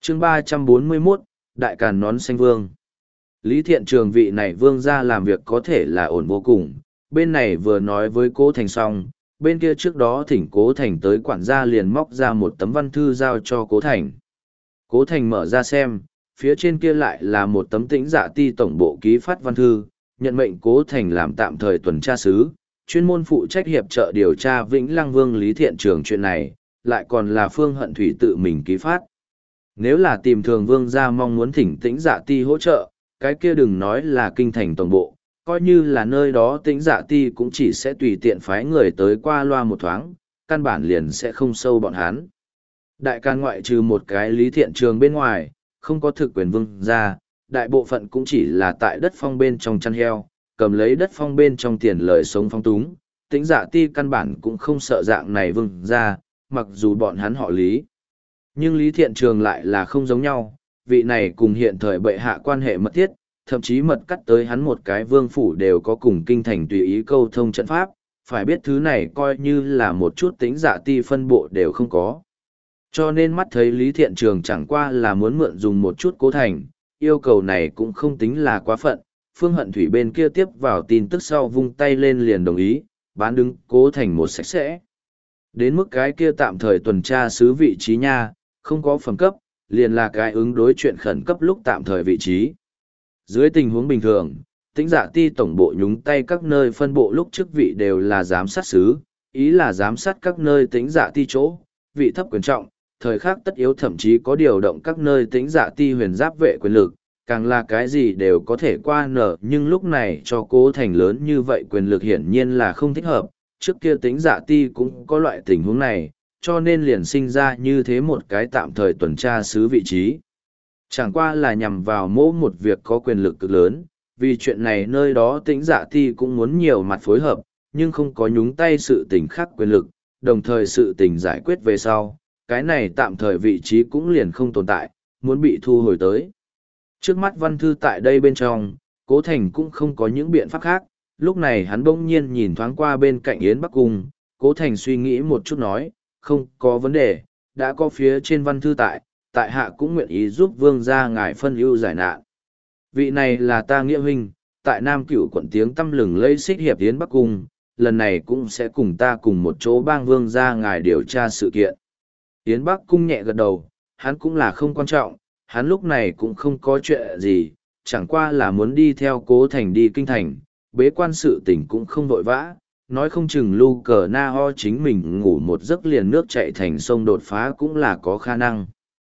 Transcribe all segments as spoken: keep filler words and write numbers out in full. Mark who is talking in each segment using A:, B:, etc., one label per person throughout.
A: chương ba trăm bốn mươi mốt, Đại Càn Nón Xanh Vương. Lý Thiện Trường vị này vương ra làm việc có thể là ổn vô cùng, bên này vừa nói với Cố Thành xong, bên kia trước đó thỉnh Cố Thành tới quản gia liền móc ra một tấm văn thư giao cho Cố Thành. Cố Thành mở ra xem, phía trên kia lại là một tấm Tĩnh Dạ Ti tổng bộ ký phát văn thư, nhận mệnh Cố Thành làm tạm thời tuần tra sứ, chuyên môn phụ trách hiệp trợ điều tra Vĩnh Lăng Vương Lý Thiện Trường chuyện này, lại còn là Phương Hận Thủy tự mình ký phát. Nếu là tìm thường vương gia mong muốn thỉnh Tĩnh Dạ Ti hỗ trợ, cái kia đừng nói là kinh thành tổng bộ, coi như là nơi đó Tĩnh Dạ Ti cũng chỉ sẽ tùy tiện phái người tới qua loa một thoáng, căn bản liền sẽ không sâu bọn hắn. Đại Càn ngoại trừ một cái Lý Thiện Trường bên ngoài, không có thực quyền vương gia, đại bộ phận cũng chỉ là tại đất phong bên trong chăn heo, cầm lấy đất phong bên trong tiền lời sống phong túng. Tĩnh Dạ Ti căn bản cũng không sợ dạng này vương gia, mặc dù bọn hắn họ Lý. Nhưng Lý Thiện Trường lại là không giống nhau, vị này cùng hiện thời bệ hạ quan hệ mật thiết, thậm chí mật cắt tới hắn một cái vương phủ đều có cùng kinh thành tùy ý câu thông trận pháp, phải biết thứ này coi như là một chút Tĩnh Dạ Ti phân bộ đều không có. Cho nên mắt thấy Lý Thiện Trường chẳng qua là muốn mượn dùng một chút Cố Thành, yêu cầu này cũng không tính là quá phận, Phương Hận Thủy bên kia tiếp vào tin tức sau vung tay lên liền đồng ý, bán đứng Cố Thành một sạch sẽ. Đến mức cái kia tạm thời tuần tra sứ vị trí nha, không có phẩm cấp, liền là cái ứng đối chuyện khẩn cấp lúc tạm thời vị trí. Dưới tình huống bình thường, Tĩnh Dạ Ti tổng bộ nhúng tay các nơi phân bộ lúc chức vị đều là giám sát sứ, ý là giám sát các nơi Tĩnh Dạ Ti chỗ, vị thấp quyền trọng, thời khắc tất yếu thậm chí có điều động các nơi Tĩnh Dạ Ti huyền giáp vệ quyền lực, càng là cái gì đều có thể qua nở, nhưng lúc này cho Cố Thành lớn như vậy quyền lực hiển nhiên là không thích hợp, trước kia Tĩnh Dạ Ti cũng có loại tình huống này, cho nên liền sinh ra như thế một cái tạm thời tuần tra sứ vị trí. Chẳng qua là nhằm vào mỗi một việc có quyền lực cực lớn, vì chuyện này nơi đó Tĩnh Dạ Ti cũng muốn nhiều mặt phối hợp, nhưng không có nhúng tay sự tình khác quyền lực, đồng thời sự tình giải quyết về sau, cái này tạm thời vị trí cũng liền không tồn tại, muốn bị thu hồi tới. Trước mắt văn thư tại đây bên trong, Cố Thành cũng không có những biện pháp khác, lúc này hắn bỗng nhiên nhìn thoáng qua bên cạnh Yến Bắc Cung, Cố Thành suy nghĩ một chút nói, không có vấn đề, đã có phía trên văn thư tại, tại hạ cũng nguyện ý giúp vương gia ngài phân ưu giải nạn. Vị này là ta nghĩa huynh, tại Nam Cửu quận tiếng tăm lừng lẫy xích hiệp Yến Bắc Cung, lần này cũng sẽ cùng ta cùng một chỗ bang vương gia ngài điều tra sự kiện. Yến Bắc Cung nhẹ gật đầu, hắn cũng là không quan trọng, hắn lúc này cũng không có chuyện gì, chẳng qua là muốn đi theo Cố Thành đi kinh thành, bế quan sự tình cũng không vội vã, nói không chừng lu cờ na ho chính mình ngủ một giấc liền nước chạy thành sông đột phá cũng là có khả năng.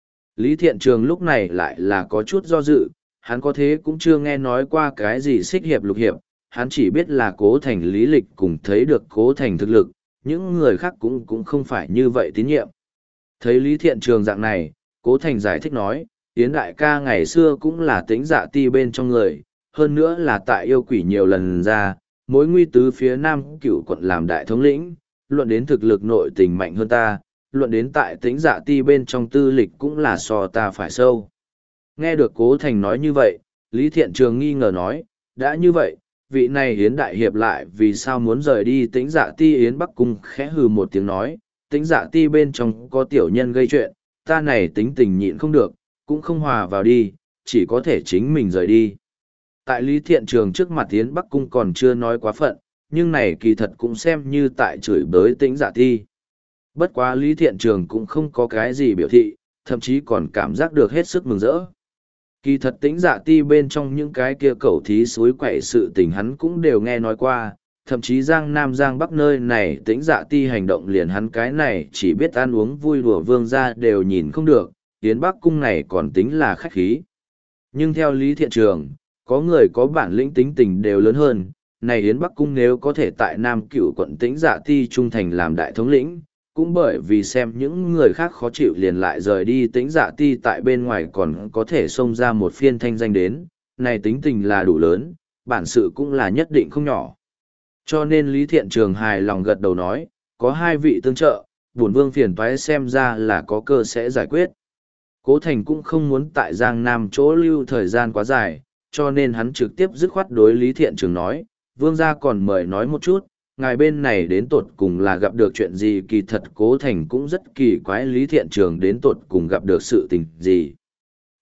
A: Lý Thiện Trường lúc này lại là có chút do dự, hắn có thế cũng chưa nghe nói qua cái gì xích hiệp lục hiệp, hắn chỉ biết là Cố Thành lý lịch cùng thấy được Cố Thành thực lực, những người khác cũng cũng không phải như vậy tín nhiệm. Thấy Lý Thiện Trường dạng này, Cố Thành giải thích nói, Yến đại ca ngày xưa cũng là Tĩnh Dạ Ti bên trong người, hơn nữa là tại yêu quỷ nhiều lần ra, mối nguy tứ phía Nam Cửu quận làm đại thống lĩnh, luận đến thực lực nội tình mạnh hơn ta, luận đến tại Tĩnh Dạ Ti bên trong tư lịch cũng là so ta phải sâu. Nghe được Cố Thành nói như vậy, Lý Thiện Trường nghi ngờ nói, đã như vậy, vị này Yến đại hiệp lại vì sao muốn rời đi Tĩnh Dạ Ti? Yến Bắc Cung khẽ hừ một tiếng nói, Tĩnh Dạ Ti bên trong có tiểu nhân gây chuyện, ta này tính tình nhịn không được, cũng không hòa vào đi, chỉ có thể chính mình rời đi. Tại Lý Thiện Trường trước mặt Yến Bắc Cung còn chưa nói quá phận, nhưng này kỳ thật cũng xem như tại chửi bới Tĩnh Dạ Ti. Bất quá Lý Thiện Trường cũng không có cái gì biểu thị, thậm chí còn cảm giác được hết sức mừng rỡ. Kỳ thật Tĩnh Dạ Ti bên trong những cái kia cẩu thí suối quậy sự tình hắn cũng đều nghe nói qua, thậm chí Giang Nam Giang Bắc nơi này Tĩnh Dạ Ti hành động liền hắn cái này chỉ biết ăn uống vui đùa vương gia đều nhìn không được, Yến Bắc Cung này còn tính là khách khí. Nhưng theo Lý Thiện Trường, có người có bản lĩnh tính tình đều lớn hơn, này Yến Bắc Cung nếu có thể tại Nam Cửu quận Tĩnh Dạ Ti trung thành làm đại thống lĩnh, cũng bởi vì xem những người khác khó chịu liền lại rời đi Tĩnh Dạ Ti tại bên ngoài còn có thể xông ra một phiên thanh danh đến, này tính tình là đủ lớn, bản sự cũng là nhất định không nhỏ. Cho nên Lý Thiện Trường hài lòng gật đầu nói, có hai vị tương trợ, bổn vương phiền toái xem ra là có cơ sẽ giải quyết. Cố Thành cũng không muốn tại Giang Nam chỗ lưu thời gian quá dài, cho nên hắn trực tiếp dứt khoát đối Lý Thiện Trường nói, vương gia còn mời nói một chút, ngài bên này đến tột cùng là gặp được chuyện gì? Kỳ thật Cố Thành cũng rất kỳ quái Lý Thiện Trường đến tột cùng gặp được sự tình gì.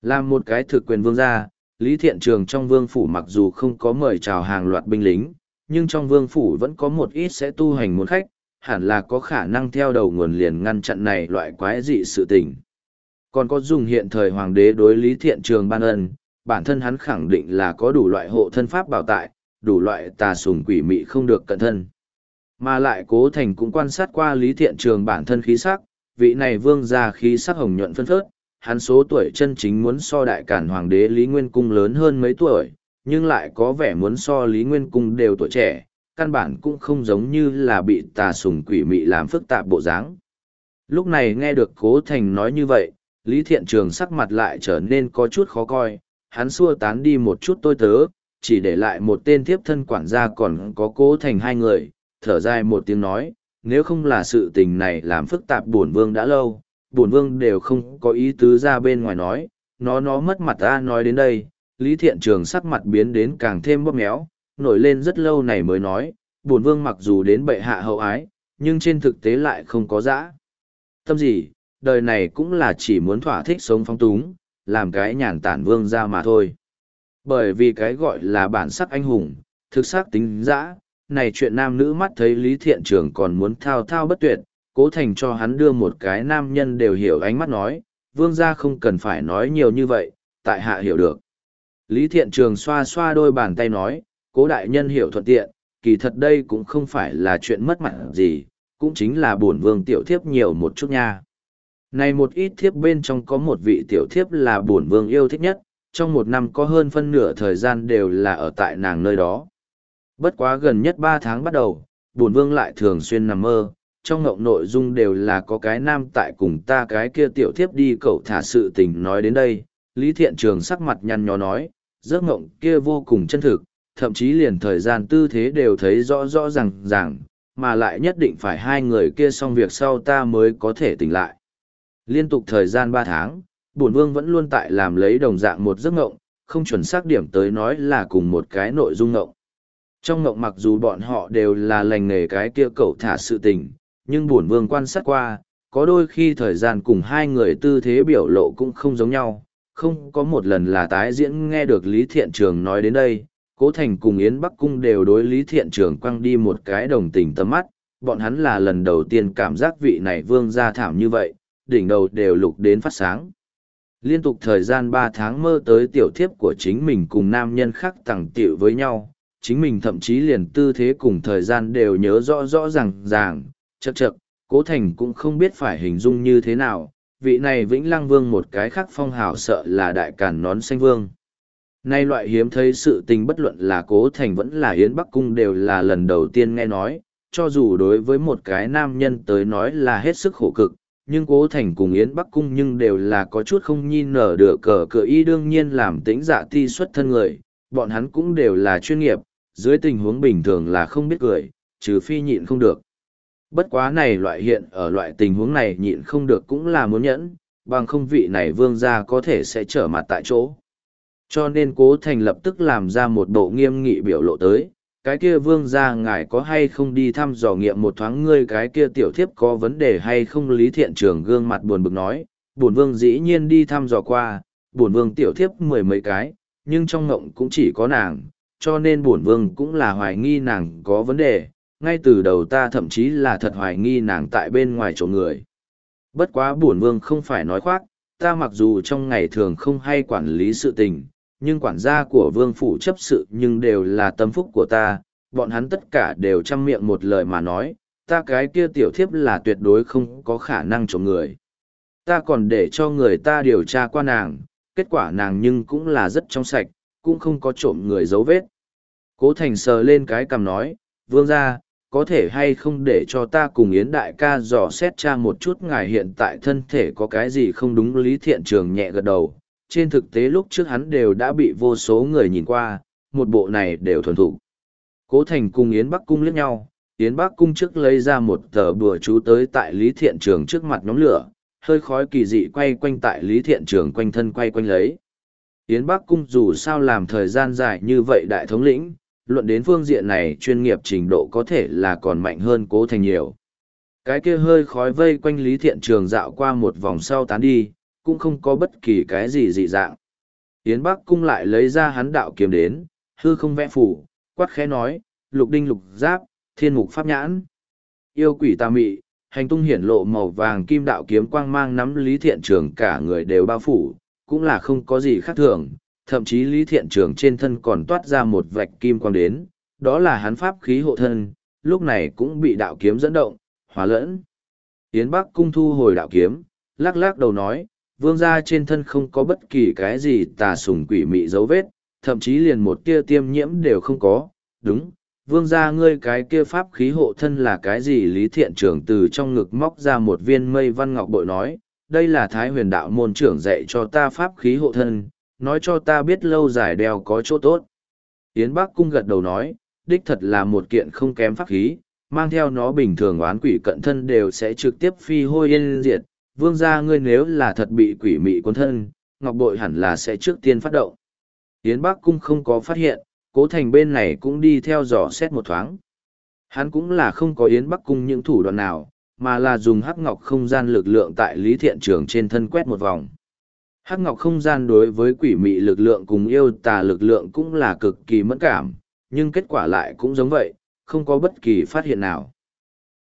A: Làm một cái thực quyền vương gia, Lý Thiện Trường trong vương phủ mặc dù không có mời chào hàng loạt binh lính, nhưng trong vương phủ vẫn có một ít sẽ tu hành muốn khách, hẳn là có khả năng theo đầu nguồn liền ngăn chặn này loại quái dị sự tình. Còn có dùng hiện thời hoàng đế đối Lý Thiện Trường ban ân, bản thân hắn khẳng định là có đủ loại hộ thân pháp bảo tại, đủ loại tà sùng quỷ mị không được cẩn thân. Mà lại Cố Thành cũng quan sát qua Lý Thiện Trường bản thân khí sắc, vị này vương gia khí sắc hồng nhuận phân phớt, hắn số tuổi chân chính muốn so đại cản hoàng đế Lý Nguyên Cung lớn hơn mấy tuổi, nhưng lại có vẻ muốn so Lý Nguyên Cung đều tuổi trẻ, căn bản cũng không giống như là bị tà sùng quỷ mị làm phức tạp bộ dáng. Lúc này nghe được Cố Thành nói như vậy, Lý Thiện Trường sắc mặt lại trở nên có chút khó coi, hắn xua tán đi một chút tôi tớ, chỉ để lại một tên thiếp thân quản gia còn có Cố Thành hai người, thở dài một tiếng nói, nếu không là sự tình này làm phức tạp bổn vương đã lâu, bổn vương đều không có ý tứ ra bên ngoài nói, nó nó mất mặt ta nói đến đây, Lý Thiện Trường sắc mặt biến đến càng thêm bóp méo, nổi lên rất lâu này mới nói, bổn vương mặc dù đến bệ hạ hậu ái, nhưng trên thực tế lại không có dã tâm gì, đời này cũng là chỉ muốn thỏa thích sống phong túng, làm cái nhàn tản vương ra mà thôi. Bởi vì cái gọi là bản sắc anh hùng, thực sắc tính dã, này chuyện nam nữ mắt thấy Lý Thiện Trường còn muốn thao thao bất tuyệt, Cố Thành cho hắn đưa một cái nam nhân đều hiểu ánh mắt nói, vương gia không cần phải nói nhiều như vậy, tại hạ hiểu được. Lý Thiện Trường xoa xoa đôi bàn tay nói, Cố đại nhân hiểu thuận tiện, kỳ thật đây cũng không phải là chuyện mất mặt gì, cũng chính là bổn vương tiểu thiếp nhiều một chút nha. Này một ít thiếp bên trong có một vị tiểu thiếp là bổn vương yêu thích nhất, trong một năm có hơn phân nửa thời gian đều là ở tại nàng nơi đó. Bất quá gần nhất ba tháng bắt đầu, bổn vương lại thường xuyên nằm mơ, trong ngộng nội dung đều là có cái nam tại cùng ta cái kia tiểu thiếp đi cậu thả sự tình nói đến đây. Lý Thiện Trường sắc mặt nhăn nhó nói, giấc ngộng kia vô cùng chân thực, thậm chí liền thời gian tư thế đều thấy rõ rõ ràng ràng, mà lại nhất định phải hai người kia xong việc sau ta mới có thể tỉnh lại. Liên tục thời gian ba tháng, bổn vương vẫn luôn tại làm lấy đồng dạng một giấc ngộng, không chuẩn xác điểm tới nói là cùng một cái nội dung ngộng. Trong ngộng mặc dù bọn họ đều là lành nghề cái kia cậu thả sự tình, nhưng bổn vương quan sát qua, có đôi khi thời gian cùng hai người tư thế biểu lộ cũng không giống nhau, không có một lần là tái diễn. Nghe được Lý Thiện Trường nói đến đây, Cố Thành cùng Yến Bắc Cung đều đối Lý Thiện Trường quăng đi một cái đồng tình tầm mắt, bọn hắn là lần đầu tiên cảm giác vị này vương gia thảm như vậy, đỉnh đầu đều lục đến phát sáng. Liên tục thời gian ba tháng mơ tới tiểu thiếp của chính mình cùng nam nhân khác tẳng tiểu với nhau, chính mình thậm chí liền tư thế cùng thời gian đều nhớ rõ rõ ràng ràng, chậc chậc, Cố Thành cũng không biết phải hình dung như thế nào, vị này Vĩnh Lăng Vương một cái khác phong hào sợ là đại càn nón xanh vương. Nay loại hiếm thấy sự tình bất luận là Cố Thành vẫn là Yến Bắc Cung đều là lần đầu tiên nghe nói, cho dù đối với một cái nam nhân tới nói là hết sức khổ cực, nhưng Cố Thành cùng Yến Bắc Cung nhưng đều là có chút không nhìn nở được cờ cờ y đương nhiên làm tính dạ ti xuất thân người, bọn hắn cũng đều là chuyên nghiệp, dưới tình huống bình thường là không biết cười, trừ phi nhịn không được. Bất quá này loại hiện ở loại tình huống này nhịn không được cũng là muốn nhẫn, bằng không vị này vương gia có thể sẽ trở mặt tại chỗ. Cho nên Cố Thành lập tức làm ra một bộ nghiêm nghị biểu lộ tới, cái kia vương gia ngài có hay không đi thăm dò nghiệm một thoáng ngươi cái kia tiểu thiếp có vấn đề hay không. Lý Thiện Trường gương mặt buồn bực nói, bổn vương dĩ nhiên đi thăm dò qua, bổn vương tiểu thiếp mười mấy cái, nhưng trong ngộng cũng chỉ có nàng, cho nên bổn vương cũng là hoài nghi nàng có vấn đề, ngay từ đầu ta thậm chí là thật hoài nghi nàng tại bên ngoài chỗ người. Bất quá bổn vương không phải nói khoác, ta mặc dù trong ngày thường không hay quản lý sự tình, nhưng quản gia của vương phủ chấp sự nhưng đều là tâm phúc của ta, bọn hắn tất cả đều chăm miệng một lời mà nói, ta cái kia tiểu thiếp là tuyệt đối không có khả năng trộm người. Ta còn để cho người ta điều tra qua nàng, kết quả nàng nhưng cũng là rất trong sạch, cũng không có trộm người dấu vết. Cố Thành sờ lên cái cằm nói, vương gia, có thể hay không để cho ta cùng Yến đại ca dò xét tra một chút ngài hiện tại thân thể có cái gì không đúng. Lý Thiện Trường nhẹ gật đầu, trên thực tế lúc trước hắn đều đã bị vô số người nhìn qua, một bộ này đều thuần thục. Cố Thành cùng Yến Bắc Cung liếc nhau, Yến Bắc Cung trước lấy ra một tờ bùa chú tới tại Lý Thiện Trường trước mặt nhóm lửa, hơi khói kỳ dị quay quanh tại Lý Thiện Trường quanh thân quay quanh lấy. Yến Bắc Cung dù sao làm thời gian dài như vậy đại thống lĩnh, luận đến phương diện này chuyên nghiệp trình độ có thể là còn mạnh hơn Cố Thành nhiều. Cái kia hơi khói vây quanh Lý Thiện Trường dạo qua một vòng sau tán đi, cũng không có bất kỳ cái gì dị dạng. Yến Bắc Cung lại lấy ra hắn đạo kiếm đến, hư không vẽ phủ, quát khẽ nói, lục đinh lục giáp, thiên mục pháp nhãn. Yêu quỷ tà mị, hành tung hiển lộ màu vàng kim đạo kiếm quang mang nắm Lý Thiện Trường cả người đều bao phủ, cũng là không có gì khác thường, thậm chí Lý Thiện Trường trên thân còn toát ra một vạch kim quang đến, đó là hắn pháp khí hộ thân, lúc này cũng bị đạo kiếm dẫn động, hóa lẫn. Yến Bắc Cung thu hồi đạo kiếm, lắc lắc đầu nói, vương gia trên thân không có bất kỳ cái gì tà sùng quỷ mị dấu vết, thậm chí liền một tia tiêm nhiễm đều không có, đúng. Vương gia ngươi cái kia pháp khí hộ thân là cái gì? Lý Thiện Trường từ trong ngực móc ra một viên mây văn ngọc bội nói, đây là Thái Huyền đạo môn trưởng dạy cho ta pháp khí hộ thân, nói cho ta biết lâu dài đeo có chỗ tốt. Yến Bắc Cung gật đầu nói, đích thật là một kiện không kém pháp khí, mang theo nó bình thường oán quỷ cận thân đều sẽ trực tiếp phi hôi yên diệt. Vương gia ngươi nếu là thật bị quỷ mị cuốn thân, ngọc bội hẳn là sẽ trước tiên phát động. Yến Bắc Cung không có phát hiện, Cố Thành bên này cũng đi theo dò xét một thoáng. Hắn cũng là không có Yến Bắc Cung những thủ đoạn nào, mà là dùng hắc ngọc không gian lực lượng tại Lý Thiện Trường trên thân quét một vòng. Hắc ngọc không gian đối với quỷ mị lực lượng cùng yêu tà lực lượng cũng là cực kỳ mẫn cảm, nhưng kết quả lại cũng giống vậy, không có bất kỳ phát hiện nào.